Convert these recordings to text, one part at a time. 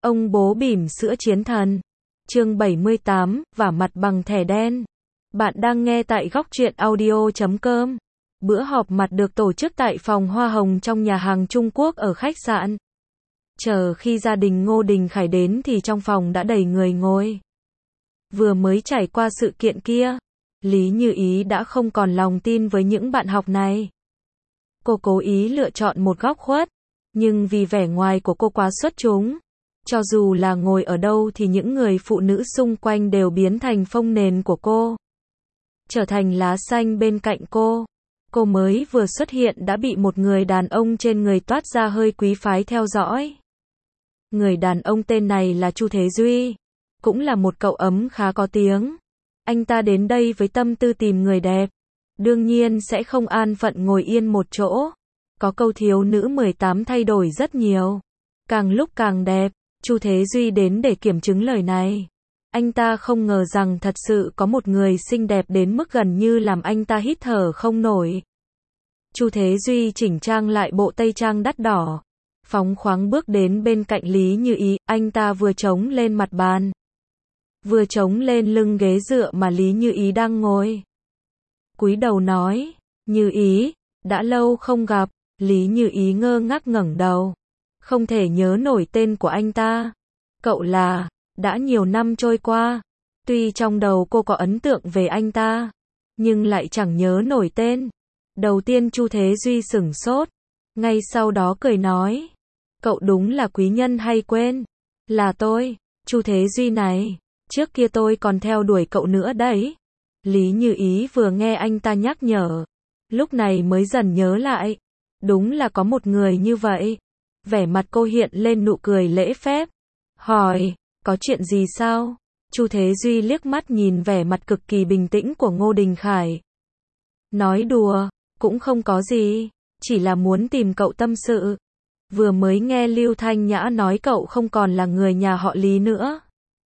Ông bố bỉm sữa chiến thần. Chương 78, vả mặt bằng thẻ đen. Bạn đang nghe tại góc truyện audio.com. Bữa họp mặt được tổ chức tại phòng hoa hồng trong nhà hàng Trung Quốc ở khách sạn. Chờ khi gia đình Ngô Đình Khải đến thì trong phòng đã đầy người ngồi. Vừa mới trải qua sự kiện kia, Lý Như Ý đã không còn lòng tin với những bạn học này. Cô cố ý lựa chọn một góc khuất, nhưng vì vẻ ngoài của cô quá xuất chúng, cho dù là ngồi ở đâu thì những người phụ nữ xung quanh đều biến thành phông nền của cô, trở thành lá xanh bên cạnh cô. Cô mới vừa xuất hiện đã bị một người đàn ông trên người toát ra hơi quý phái theo dõi. Người đàn ông tên này là Chu Thế Duy, cũng là một cậu ấm khá có tiếng. Anh ta đến đây với tâm tư tìm người đẹp, đương nhiên sẽ không an phận ngồi yên một chỗ. Có câu thiếu nữ 18 thay đổi rất nhiều, càng lúc càng đẹp. Chu Thế Duy đến để kiểm chứng lời này. Anh ta không ngờ rằng thật sự có một người xinh đẹp đến mức gần như làm anh ta hít thở không nổi. Chu Thế Duy chỉnh trang lại bộ tây trang đắt đỏ, phóng khoáng bước đến bên cạnh Lý Như Ý. Anh ta vừa chống lên mặt bàn, vừa chống lên lưng ghế dựa mà Lý Như Ý đang ngồi. Cúi đầu nói, Như Ý, đã lâu không gặp. Lý Như Ý ngơ ngác ngẩng đầu, không thể nhớ nổi tên của anh ta. Cậu là, đã nhiều năm trôi qua, tuy trong đầu cô có ấn tượng về anh ta, nhưng lại chẳng nhớ nổi tên. Đầu tiên Chu Thế Duy sửng sốt, ngay sau đó cười nói, cậu đúng là quý nhân hay quên. Là tôi, Chu Thế Duy này, trước kia tôi còn theo đuổi cậu nữa đấy. Lý Như Ý vừa nghe anh ta nhắc nhở, lúc này mới dần nhớ lại, đúng là có một người như vậy. Vẻ mặt cô hiện lên nụ cười lễ phép, hỏi, có chuyện gì sao? Chu Thế Duy liếc mắt nhìn vẻ mặt cực kỳ bình tĩnh của Ngô Đình Khải, nói đùa, cũng không có gì, chỉ là muốn tìm cậu tâm sự. Vừa mới nghe Lưu Thanh Nhã nói cậu không còn là người nhà họ Lý nữa.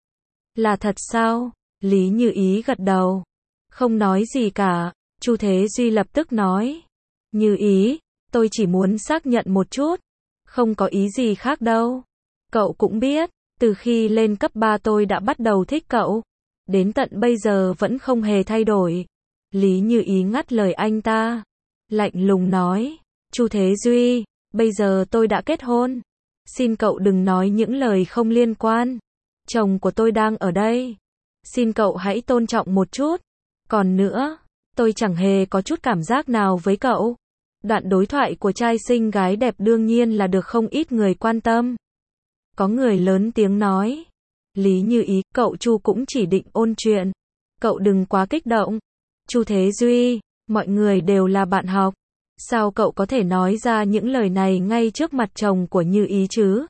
Là thật sao? Lý Như Ý gật đầu, không nói gì cả. Chu Thế Duy lập tức nói, Như Ý, tôi chỉ muốn xác nhận một chút, không có ý gì khác đâu. Cậu cũng biết, từ khi lên cấp 3 tôi đã bắt đầu thích cậu, đến tận bây giờ vẫn không hề thay đổi. Lý Như Ý ngắt lời anh ta, lạnh lùng nói, Chu Thế Duy, bây giờ tôi đã kết hôn, xin cậu đừng nói những lời không liên quan. Chồng của tôi đang ở đây, xin cậu hãy tôn trọng một chút. Còn nữa, tôi chẳng hề có chút cảm giác nào với cậu. Đoạn đối thoại của trai xinh gái đẹp đương nhiên là được không ít người quan tâm. Có người lớn tiếng nói, Lý Như Ý, cậu Chu cũng chỉ định ôn chuyện, cậu đừng quá kích động. Chu Thế Duy, mọi người đều là bạn học, sao cậu có thể nói ra những lời này ngay trước mặt chồng của Như Ý chứ?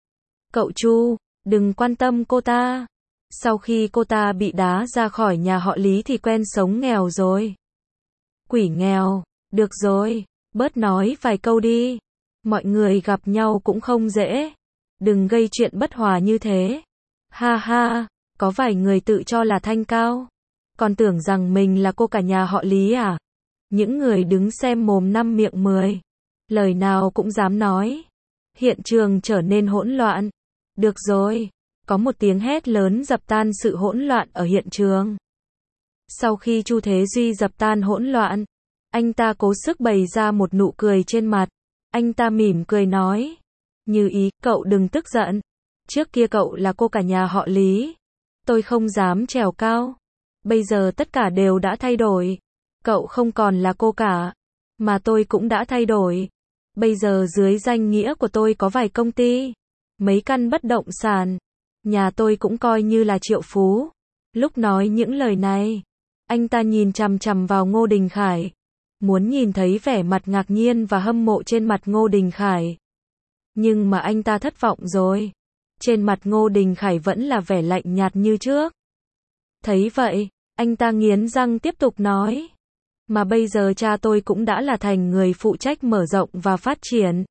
Cậu Chu, đừng quan tâm cô ta. Sau khi cô ta bị đá ra khỏi nhà họ Lý thì quen sống nghèo rồi. Quỷ nghèo, được rồi, bớt nói vài câu đi. Mọi người gặp nhau cũng không dễ, đừng gây chuyện bất hòa như thế. Ha ha, có vài người tự cho là thanh cao, còn tưởng rằng mình là cô cả nhà họ Lý à? Những người đứng xem mồm năm miệng 10, lời nào cũng dám nói. Hiện trường trở nên hỗn loạn. Được rồi, có một tiếng hét lớn dập tan sự hỗn loạn ở hiện trường. Sau khi Chu Thế Duy dập tan hỗn loạn, anh ta cố sức bày ra một nụ cười trên mặt. Anh ta mỉm cười nói, Như Ý, cậu đừng tức giận. Trước kia cậu là cô cả nhà họ Lý, tôi không dám trèo cao. Bây giờ tất cả đều đã thay đổi. Cậu không còn là cô cả, mà tôi cũng đã thay đổi. Bây giờ dưới danh nghĩa của tôi có vài công ty, mấy căn bất động sản, nhà tôi cũng coi như là triệu phú. Lúc nói những lời này, anh ta nhìn chằm chằm vào Ngô Đình Khải, muốn nhìn thấy vẻ mặt ngạc nhiên và hâm mộ trên mặt Ngô Đình Khải. Nhưng mà anh ta thất vọng rồi. Trên mặt Ngô Đình Khải vẫn là vẻ lạnh nhạt như trước. Thấy vậy, anh ta nghiến răng tiếp tục nói, mà bây giờ cha tôi cũng đã là thành người phụ trách mở rộng và phát triển,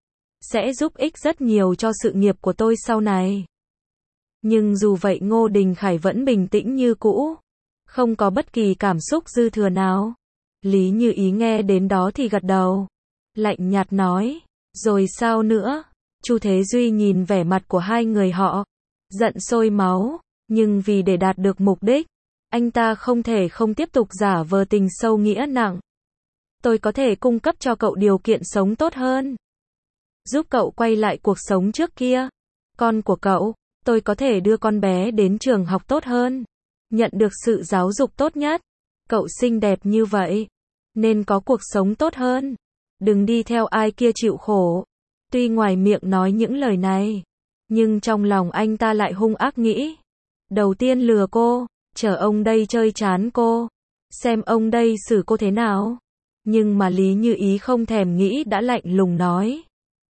sẽ giúp ích rất nhiều cho sự nghiệp của tôi sau này. Nhưng dù vậy Ngô Đình Khải vẫn bình tĩnh như cũ, không có bất kỳ cảm xúc dư thừa nào. Lý Như Ý nghe đến đó thì gật đầu, lạnh nhạt nói, rồi sao nữa? Chu Thế Duy nhìn vẻ mặt của hai người họ, giận sôi máu, nhưng vì để đạt được mục đích, anh ta không thể không tiếp tục giả vờ tình sâu nghĩa nặng. Tôi có thể cung cấp cho cậu điều kiện sống tốt hơn, giúp cậu quay lại cuộc sống trước kia. Con của cậu, tôi có thể đưa con bé đến trường học tốt hơn, nhận được sự giáo dục tốt nhất. Cậu xinh đẹp như vậy, nên có cuộc sống tốt hơn. Đừng đi theo ai kia chịu khổ. Tuy ngoài miệng nói những lời này, nhưng trong lòng anh ta lại hung ác nghĩ. Đầu tiên lừa cô, chờ ông đây chơi chán cô, xem ông đây xử cô thế nào. Nhưng mà Lý Như Ý không thèm nghĩ đã lạnh lùng nói.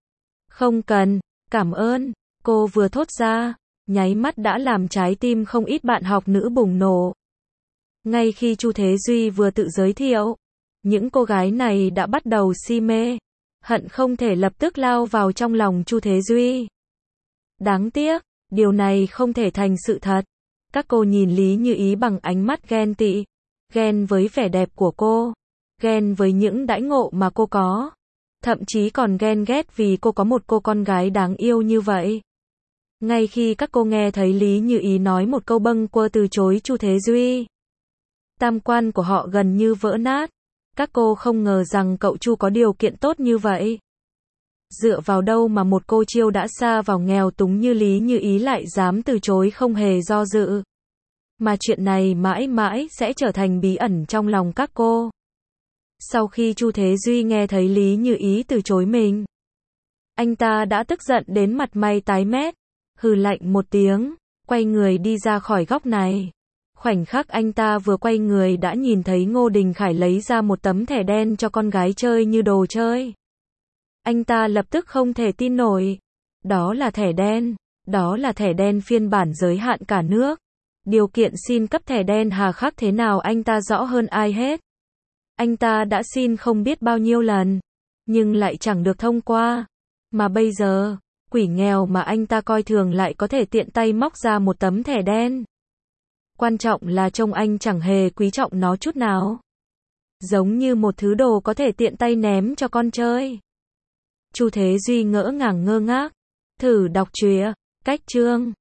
Không cần, cảm ơn. Cô vừa thốt ra, nháy mắt đã làm trái tim không ít bạn học nữ bùng nổ. Ngay khi Chu Thế Duy vừa tự giới thiệu, những cô gái này đã bắt đầu si mê, hận không thể lập tức lao vào trong lòng Chu Thế Duy. Đáng tiếc, điều này không thể thành sự thật. Các cô nhìn Lý Như Ý bằng ánh mắt ghen tị, ghen với vẻ đẹp của cô, ghen với những đãi ngộ mà cô có, thậm chí còn ghen ghét vì cô có một cô con gái đáng yêu như vậy. Ngay khi các cô nghe thấy Lý Như Ý nói một câu bâng quơ từ chối Chu Thế Duy, tam quan của họ gần như vỡ nát. Các cô không ngờ rằng cậu Chu có điều kiện tốt như vậy. Dựa vào đâu mà một cô chiêu đã sa vào nghèo túng như Lý Như Ý lại dám từ chối không hề do dự. Mà chuyện này mãi mãi sẽ trở thành bí ẩn trong lòng các cô. Sau khi Chu Thế Duy nghe thấy Lý Như Ý từ chối mình, anh ta đã tức giận đến mặt mày tái mét, hừ lạnh một tiếng, quay người đi ra khỏi góc này. Khoảnh khắc anh ta vừa quay người đã nhìn thấy Ngô Đình Khải lấy ra một tấm thẻ đen cho con gái chơi như đồ chơi. Anh ta lập tức không thể tin nổi. Đó là thẻ đen phiên bản giới hạn cả nước. Điều kiện xin cấp thẻ đen hà khắc thế nào anh ta rõ hơn ai hết. Anh ta đã xin không biết bao nhiêu lần, nhưng lại chẳng được thông qua. Mà bây giờ, quỷ nghèo mà anh ta coi thường lại có thể tiện tay móc ra một tấm thẻ đen. Quan trọng là trông anh chẳng hề quý trọng nó chút nào. Giống như một thứ đồ có thể tiện tay ném cho con chơi. Chu Thế Duy ngỡ ngàng ngơ ngác, thử đọc truyện, cách chương.